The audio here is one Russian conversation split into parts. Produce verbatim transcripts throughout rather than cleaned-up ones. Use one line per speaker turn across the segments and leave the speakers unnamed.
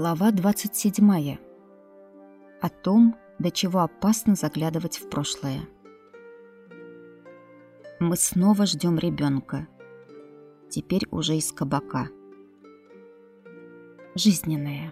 Глава двадцать седьмая. О том, до чего опасно заглядывать в прошлое. Мы снова ждем ребенка. Теперь уже из кабака. Жизненное.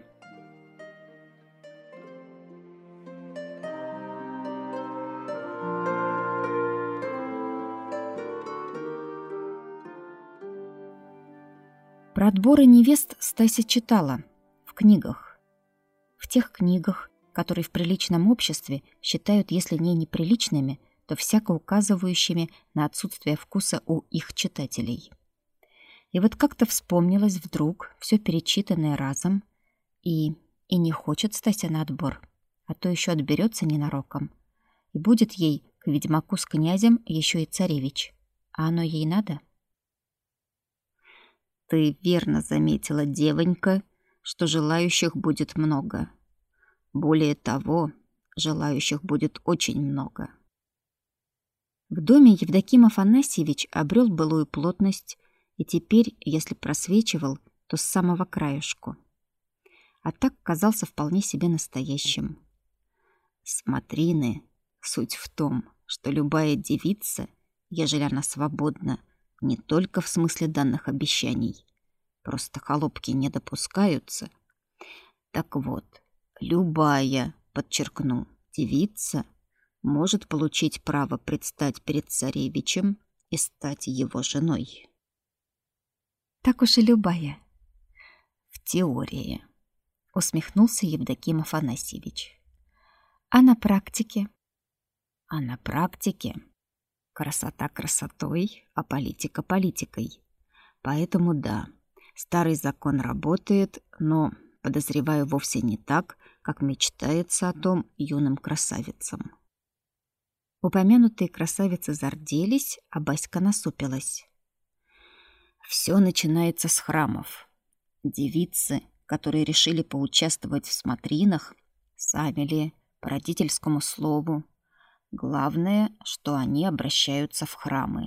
Про отборы невест Стася читала в книгах. В тех книгах, которые в приличном обществе считают, если не неприличными, то всяко указывающими на отсутствие вкуса у их читателей. И вот как-то вспомнилось вдруг все перечитанное разом, и, и не хочет Стася на отбор, а то еще отберется ненароком, и будет ей к ведьмаку с князем еще и царевич. А оно ей надо? Ты верно заметила, девонька, что желающих будет много. Более того, желающих будет очень много. В доме Евдоким Афанасьевич обрел былую плотность и теперь, если просвечивал, то с самого краешку. А так казался вполне себе настоящим. Смотрины, суть в том, что любая девица, ежели она свободна, не только в смысле данных обещаний, просто холопки не допускаются. Так вот, любая, подчеркну, девица может получить право предстать перед царевичем и стать его женой. Так уж и любая. В теории, усмехнулся Евдоким Афанасьевич. А на практике? А на практике красота красотой, а политика политикой. Поэтому да, старый закон работает, но, подозреваю, вовсе не так, как мечтается о том юным красавицам. Упомянутые красавицы зарделись, а Баська насупилась. Все начинается с храмов. Девицы, которые решили поучаствовать в смотринах, сами ли, по родительскому слову, главное, что они обращаются в храмы.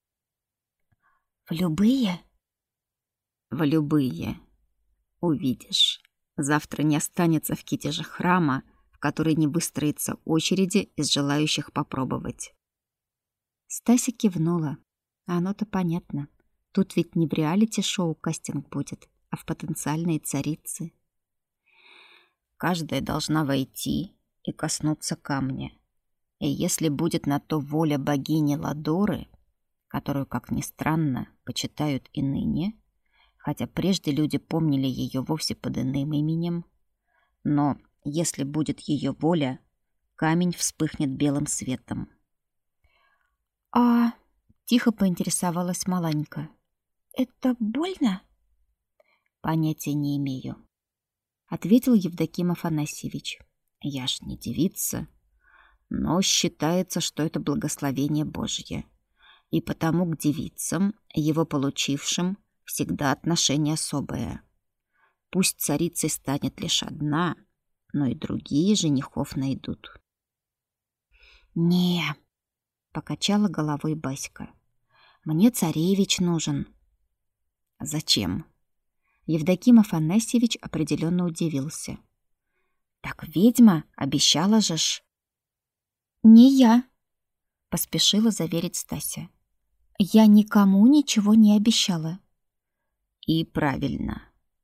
В любые? В любые. Увидишь. Завтра не останется в китеже храма, в который не выстроится очереди из желающих попробовать. Стася кивнула. А оно-то понятно. Тут ведь не в реалити-шоу кастинг будет, а в потенциальные царицы. Каждая должна войти и коснуться камня. И если будет на то воля богини Ладоры, которую, как ни странно, почитают и ныне, хотя прежде люди помнили ее вовсе под иным именем, но если будет ее воля, камень вспыхнет белым светом. «А...» — тихо поинтересовалась Маланька. «Это больно?» «Понятия не имею», — ответил Евдоким Афанасьевич. «Я ж не девица, но считается, что это благословение Божье, и потому к девицам, его получившим, всегда отношение особое. Пусть царицей станет лишь одна, но и другие женихов найдут». «Не», — покачала головой Баська, — «мне царевич нужен». «Зачем?» Евдоким Афанасьевич определенно удивился. «Так ведьма обещала же ж». «Не я», — поспешила заверить Стася. «Я никому ничего не обещала». «И правильно».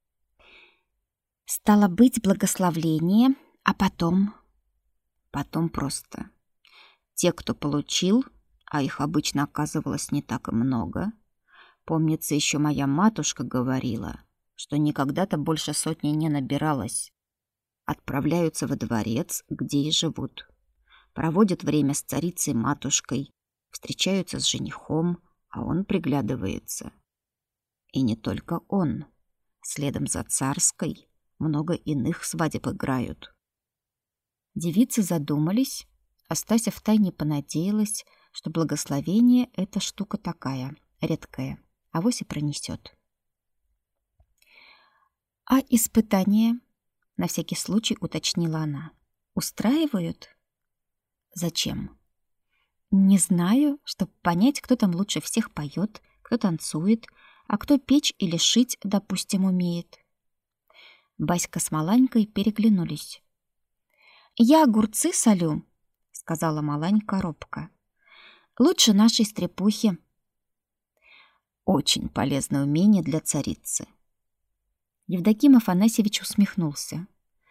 «Стало быть, благословление, а потом...» «Потом просто. Те, кто получил, а их обычно оказывалось не так и много, помнится, еще моя матушка говорила, что никогда-то больше сотни не набиралось, отправляются во дворец, где и живут. Проводят время с царицей-матушкой, встречаются с женихом, а он приглядывается. И не только он. Следом за царской много иных свадеб играют». Девицы задумались, а Стася втайне понадеялась, что благословение — это штука такая, редкая, авось и пронесет. «А испытания?» — на всякий случай уточнила она. «Устраивают?» «Зачем?» «Не знаю, чтобы понять, кто там лучше всех поет, кто танцует, а кто печь или шить, допустим, умеет». Баська с Маланькой переглянулись. «Я огурцы солю», — сказала Маланька робко. «Лучше нашей стрепухи». «Очень полезное умение для царицы». Евдоким Афанасьевич усмехнулся.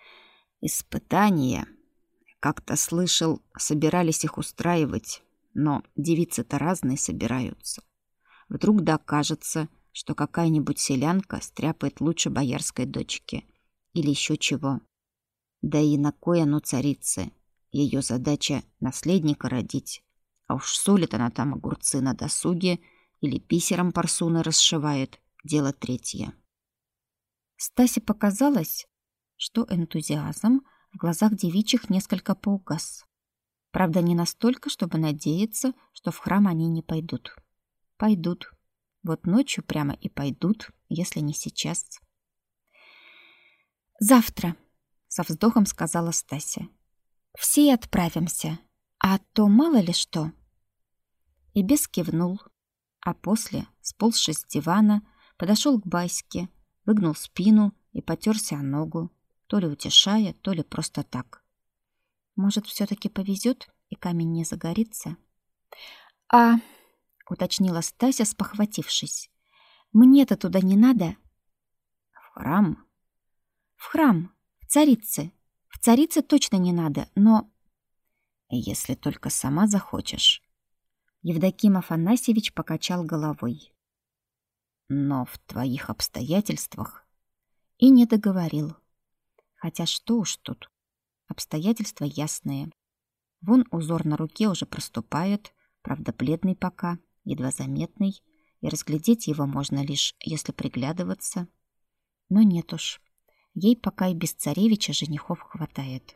«Испытания. Как-то слышал, собирались их устраивать, но девицы-то разные собираются. Вдруг да окажется, что какая-нибудь селянка стряпает лучше боярской дочки. Или еще чего. Да и на кой оно царице? Ее задача наследника родить. А уж солит она там огурцы на досуге или бисером парсуны расшивает. Дело третье». Стасе показалось, что энтузиазм в глазах девичьих несколько поугас. Правда, не настолько, чтобы надеяться, что в храм они не пойдут. Пойдут. Вот ночью прямо и пойдут, если не сейчас. «Завтра», — со вздохом сказала Стася. «Все отправимся, а то мало ли что». И бес кивнул, а после, сползшись с дивана, подошел к Баське, выгнул спину и потерся о ногу, то ли утешая, то ли просто так. Может, все-таки повезет, и камень не загорится? «А...» — уточнила Стася, спохватившись. «Мне-то туда не надо?» «В храм?» «В храм, в царице. В царице точно не надо, но...» «Если только сама захочешь». Евдоким Афанасьевич покачал головой. «Но в твоих обстоятельствах...» И не договорил. Хотя что уж тут. Обстоятельства ясные. Вон узор на руке уже проступает, правда, бледный пока, едва заметный, и разглядеть его можно лишь, если приглядываться. Но нет уж. Ей пока и без царевича женихов хватает.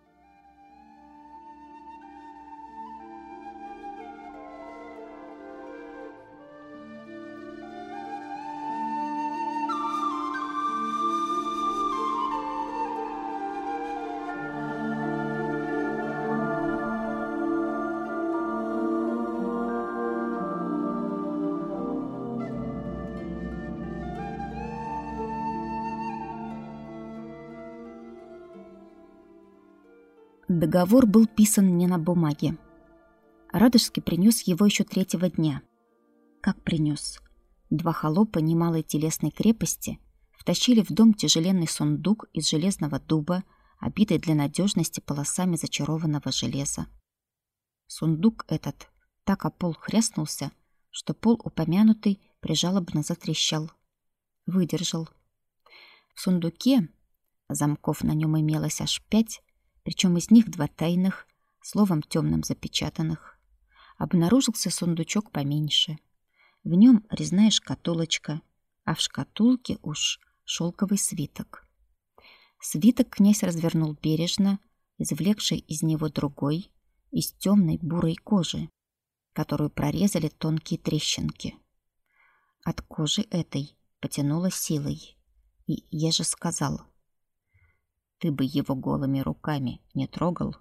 Договор был писан не на бумаге. Радожский принес его еще третьего дня. Как принес? Два холопа немалой телесной крепости втащили в дом тяжеленный сундук из железного дуба, обитый для надежности полосами зачарованного железа. Сундук этот так о пол хряснулся, что пол упомянутый прижалобно затрещал. Выдержал. В сундуке, замков на нем имелось аж пять, причем из них два тайных, словом темным запечатанных. Обнаружился сундучок поменьше. В нем резная шкатулочка, а в шкатулке уж шелковый свиток. Свиток князь развернул бережно, извлекший из него другой, из темной бурой кожи, которую прорезали тонкие трещинки. От кожи этой потянуло силой, и еже сказал: «Ты бы его голыми руками не трогал».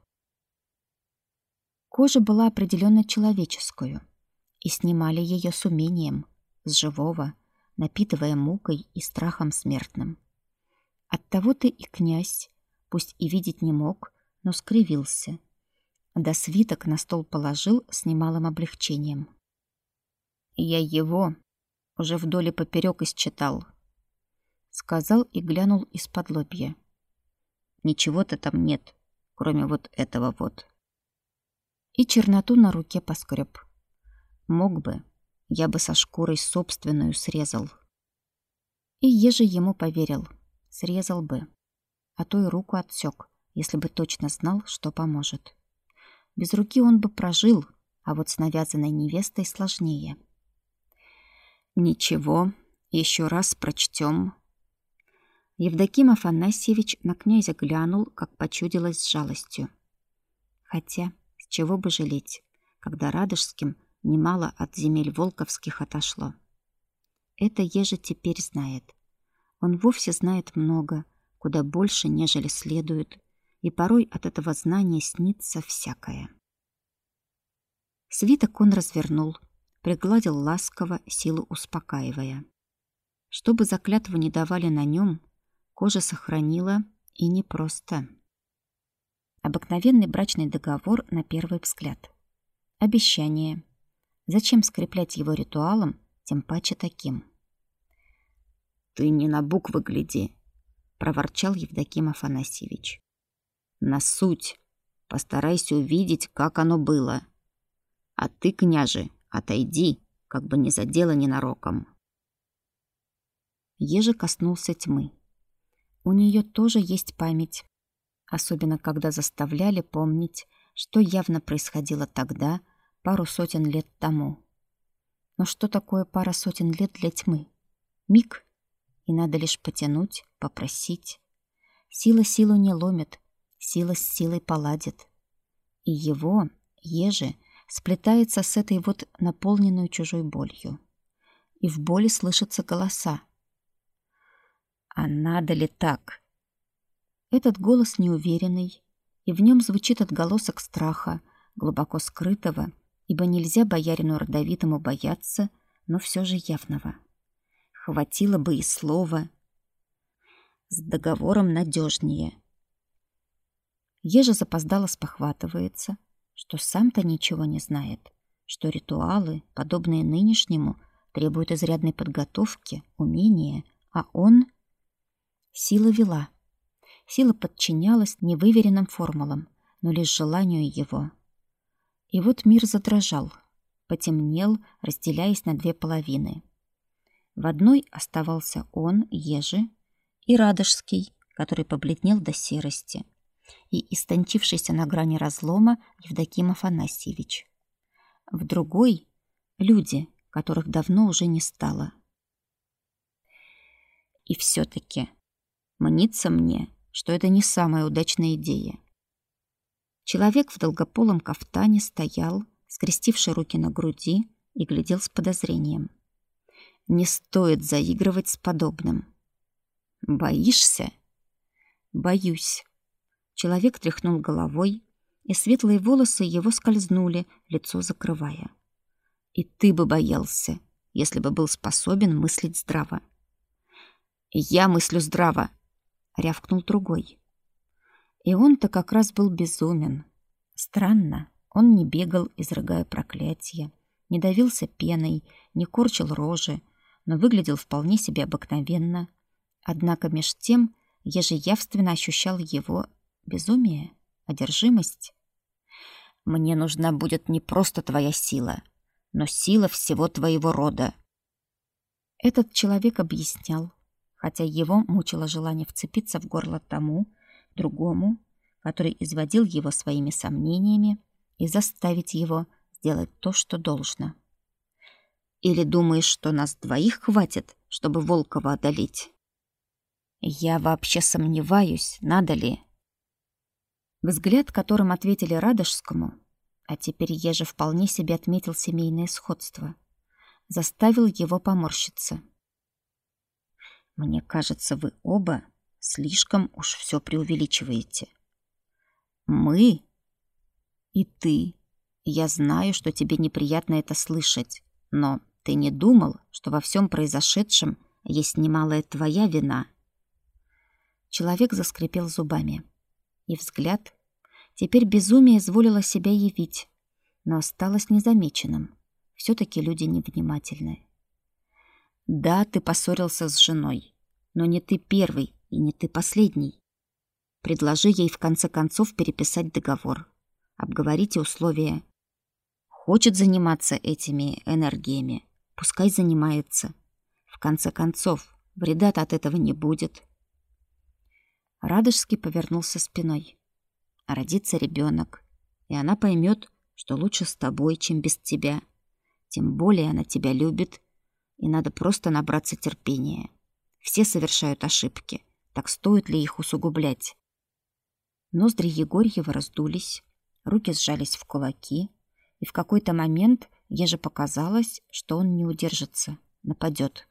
Кожа была определенно человеческую, и снимали ее с умением, с живого, напитывая мукой и страхом смертным. Оттого-то и князь, пусть и видеть не мог, но скривился, да свиток на стол положил с немалым облегчением. «Я его уже вдоль и поперек исчитал», — сказал и глянул из-под лобья. «Ничего-то там нет, кроме вот этого вот». И черноту на руке поскреб. Мог бы, я бы со шкурой собственную срезал. И еже ему поверил, срезал бы, а то и руку отсек, если бы точно знал, что поможет. Без руки он бы прожил, а вот с навязанной невестой сложнее. «Ничего, еще раз прочтем». Евдоким Афанасьевич на князя глянул, как почудилось, с жалостью. Хотя, с чего бы жалеть, когда Радожским немало от земель волковских отошло. Это еже теперь знает. Он вовсе знает много, куда больше, нежели следует, и порой от этого знания снится всякое. Свиток он развернул, пригладил ласково, силу успокаивая. Чтобы заклятву не давали на нем, похоже, сохранила и непросто. Обыкновенный брачный договор на первый взгляд. Обещание. Зачем скреплять его ритуалом, тем паче таким? «Ты не на буквы гляди», — проворчал Евдоким Афанасьевич. «На суть. Постарайся увидеть, как оно было. А ты, княже, отойди, как бы не задела ненароком». Ежи коснулся тьмы. У нее тоже есть память, особенно когда заставляли помнить, что явно происходило тогда, пару сотен лет тому. Но что такое пара сотен лет для тьмы? Миг, и надо лишь потянуть, попросить. Сила силу не ломит, сила с силой поладит. И его, Ежи, сплетается с этой вот наполненной чужой болью. И в боли слышатся голоса. А надо ли так? Этот голос неуверенный, и в нем звучит отголосок страха, глубоко скрытого, ибо нельзя боярину родовитому бояться, но все же явного. Хватило бы и слова. С договором надежнее. Ежа запоздало спохватывается, что сам-то ничего не знает, что ритуалы, подобные нынешнему, требуют изрядной подготовки, умения, а он... Сила вела. Сила подчинялась невыверенным формулам, но лишь желанию его. И вот мир задрожал, потемнел, разделяясь на две половины. В одной оставался он, Ежи, и Радожский, который побледнел до серости, и истончившийся на грани разлома Евдоким Афанасьевич. В другой — люди, которых давно уже не стало. И все-таки мнится мне, что это не самая удачная идея. Человек в долгополом кафтане стоял, скрестивший руки на груди, и глядел с подозрением. Не стоит заигрывать с подобным. Боишься? Боюсь. Человек тряхнул головой, и светлые волосы его скользнули, лицо закрывая. И ты бы боялся, если бы был способен мыслить здраво. Я мыслю здраво, рявкнул другой. И он-то как раз был безумен. Странно, он не бегал, изрыгая проклятия, не давился пеной, не корчил рожи, но выглядел вполне себе обыкновенно. Однако меж тем я же явственно ощущал его безумие, одержимость. Мне нужна будет не просто твоя сила, но сила всего твоего рода. Этот человек объяснял, хотя его мучило желание вцепиться в горло тому, другому, который изводил его своими сомнениями, и заставить его сделать то, что должно. Или думаешь, что нас двоих хватит, чтобы Волкова одолеть? Я вообще сомневаюсь, надо ли. Взгляд, которым ответили Радожскому, а теперь Ежи вполне себе отметил семейное сходство, заставил его поморщиться. Мне кажется, вы оба слишком уж все преувеличиваете. Мы и ты. Я знаю, что тебе неприятно это слышать, но ты не думал, что во всем произошедшем есть немалая твоя вина? Человек заскрипел зубами. И взгляд. Теперь безумие изволило себя явить, но осталось незамеченным. Все-таки люди невнимательны. Да, ты поссорился с женой, но не ты первый и не ты последний. Предложи ей в конце концов переписать договор. Обговорите условия. Хочет заниматься этими энергиями, пускай занимается. В конце концов, вреда-то от этого не будет. Радожский повернулся спиной. Родится ребенок, и она поймет, что лучше с тобой, чем без тебя. Тем более она тебя любит, и надо просто набраться терпения. Все совершают ошибки, так стоит ли их усугублять? Ноздри Егорьева раздулись, руки сжались в кулаки, и в какой-то момент еже показалось, что он не удержится, нападет.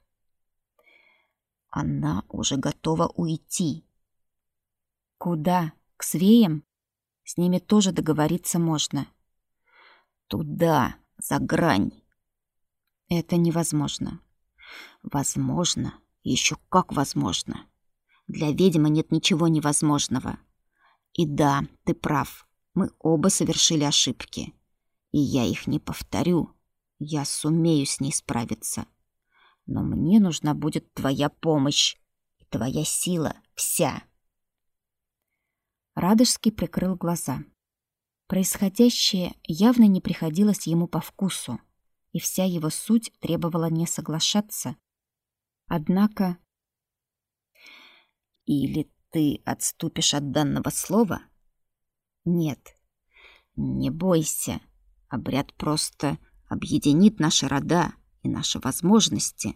Она уже готова уйти. Куда? К свеям? С ними тоже договориться можно. Туда, за грань. Это невозможно. Возможно, еще как возможно. Для ведьмы нет ничего невозможного. И да, ты прав, мы оба совершили ошибки. И я их не повторю. Я сумею с ней справиться. Но мне нужна будет твоя помощь и твоя сила вся. Радожский прикрыл глаза. Происходящее явно не приходилось ему по вкусу, и вся его суть требовала не соглашаться. Однако... Или ты отступишь от данного слова? Нет, не бойся. Обряд просто объединит наши рода и наши возможности.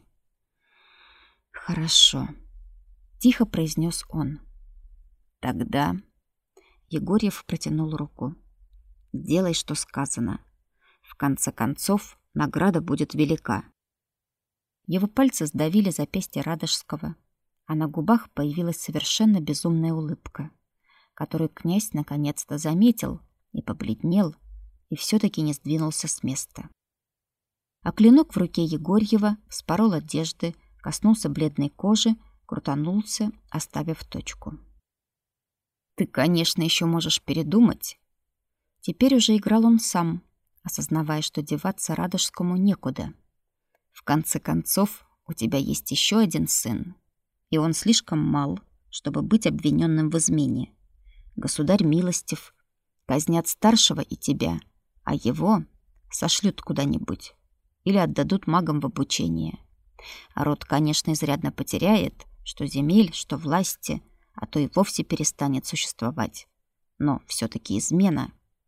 Хорошо, тихо произнес он. Тогда Егорьев протянул руку. Делай, что сказано. В конце концов, награда будет велика. Его пальцы сдавили запястье Радожского, а на губах появилась совершенно безумная улыбка, которую князь наконец-то заметил и побледнел, и все-таки не сдвинулся с места. А клинок в руке Егорьева вспорол одежды, коснулся бледной кожи, крутанулся, оставив точку. Ты, конечно, еще можешь передумать. Теперь уже играл он сам, осознавая, что деваться Радожскому некуда. В конце концов, у тебя есть еще один сын, и он слишком мал, чтобы быть обвиненным в измене. Государь милостив, казнят старшего и тебя, а его сошлют куда-нибудь или отдадут магам в обучение. А род, конечно, изрядно потеряет, что земель, что власти, а то и вовсе перестанет существовать. Но все-таки измена.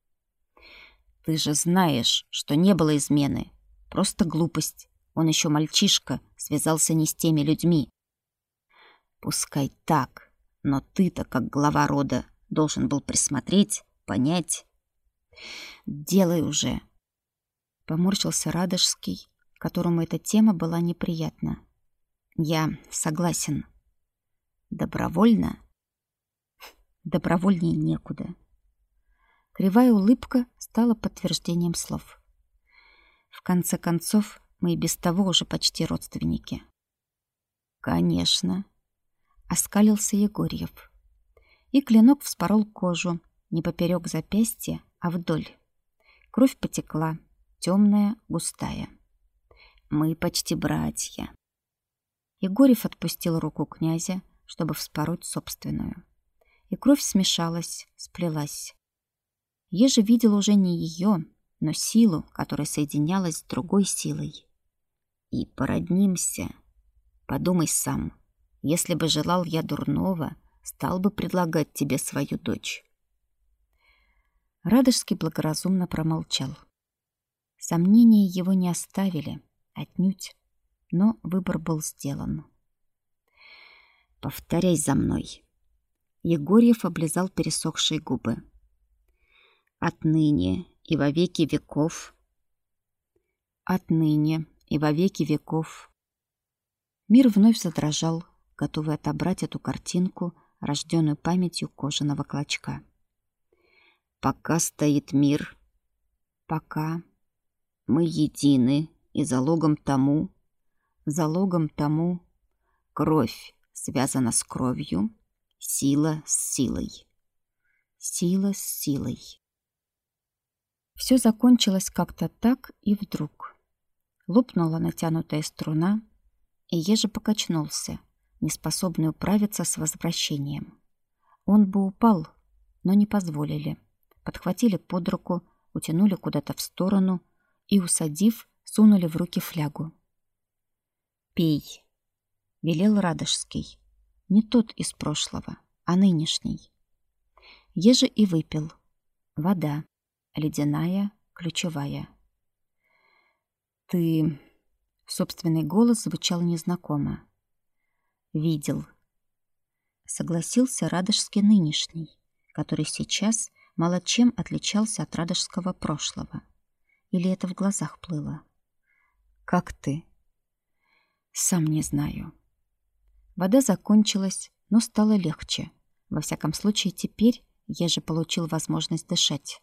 Ты же знаешь, что не было измены. Просто глупость. Он еще мальчишка, связался не с теми людьми. Пускай так, но ты-то, как глава рода, должен был присмотреть, понять. Делай уже. Поморщился Радожский, которому эта тема была неприятна. Я согласен. Добровольно? Добровольнее некуда. Кривая улыбка стала подтверждением слов. В конце концов, мы и без того уже почти родственники. Конечно, оскалился Егорьев. И клинок вспорол кожу не поперек запястья, а вдоль. Кровь потекла, темная, густая. Мы почти братья. Егорьев отпустил руку князя, чтобы вспороть собственную. И кровь смешалась, сплелась. Ежа видел уже не ее, но силу, которая соединялась с другой силой. И породнимся. Подумай сам. Если бы желал я дурного, стал бы предлагать тебе свою дочь. Радожский благоразумно промолчал. Сомнения его не оставили, отнюдь, но выбор был сделан. Повторяй за мной. Егорьев облизал пересохшие губы. Отныне и во веки веков. Отныне и во веки веков. Мир вновь задрожал, готовый отобрать эту картинку, рожденную памятью кожаного клочка. Пока стоит мир, пока мы едины, и залогом тому, залогом тому кровь связана с кровью, сила с силой. Сила с силой. Все закончилось как-то так и вдруг. Лопнула натянутая струна, и Ежи покачнулся, неспособный управиться с возвращением. Он бы упал, но не позволили. Подхватили под руку, утянули куда-то в сторону и, усадив, сунули в руки флягу. «Пей», — велел Радожский. Не тот из прошлого, а нынешний. Ежи и выпил. Вода. Ледяная, ключевая. «Ты...» — собственный голос звучал незнакомо. «Видел». Согласился Радожский нынешний, который сейчас мало чем отличался от радожского прошлого. Или это в глазах плыло? «Как ты?» «Сам не знаю». Вода закончилась, но стало легче. Во всяком случае, теперь я же получил возможность дышать.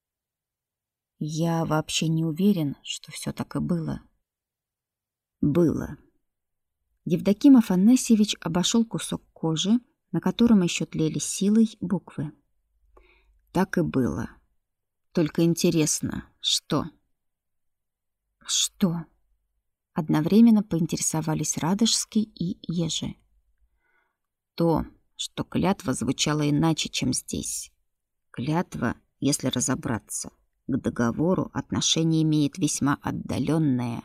Я вообще не уверен, что все так и было. Было. Евдоким Афанасьевич обошел кусок кожи на котором еще тлели силой буквы. Так и было. Только интересно, что? Что? Одновременно поинтересовались Радожский и Ежи. То, что клятва звучала иначе, чем здесь. Клятва, если разобраться, к договору отношение имеет весьма отдаленное.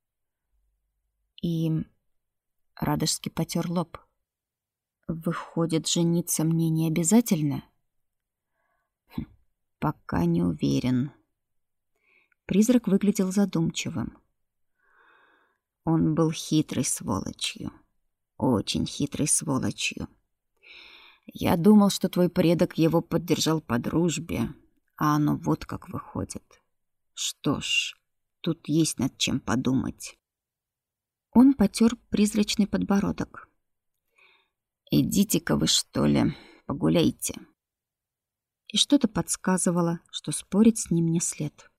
И Радожский потер лоб. Выходит, жениться мне не обязательно? Хм, пока не уверен. Призрак выглядел задумчивым. Он был хитрой сволочью. Очень хитрой сволочью. Я думал, что твой предок его поддержал по дружбе, а оно вот как выходит. Что ж, тут есть над чем подумать. Он потер призрачный подбородок. «Идите-ка вы, что ли, погуляйте». И что-то подсказывало, что спорить с ним не след.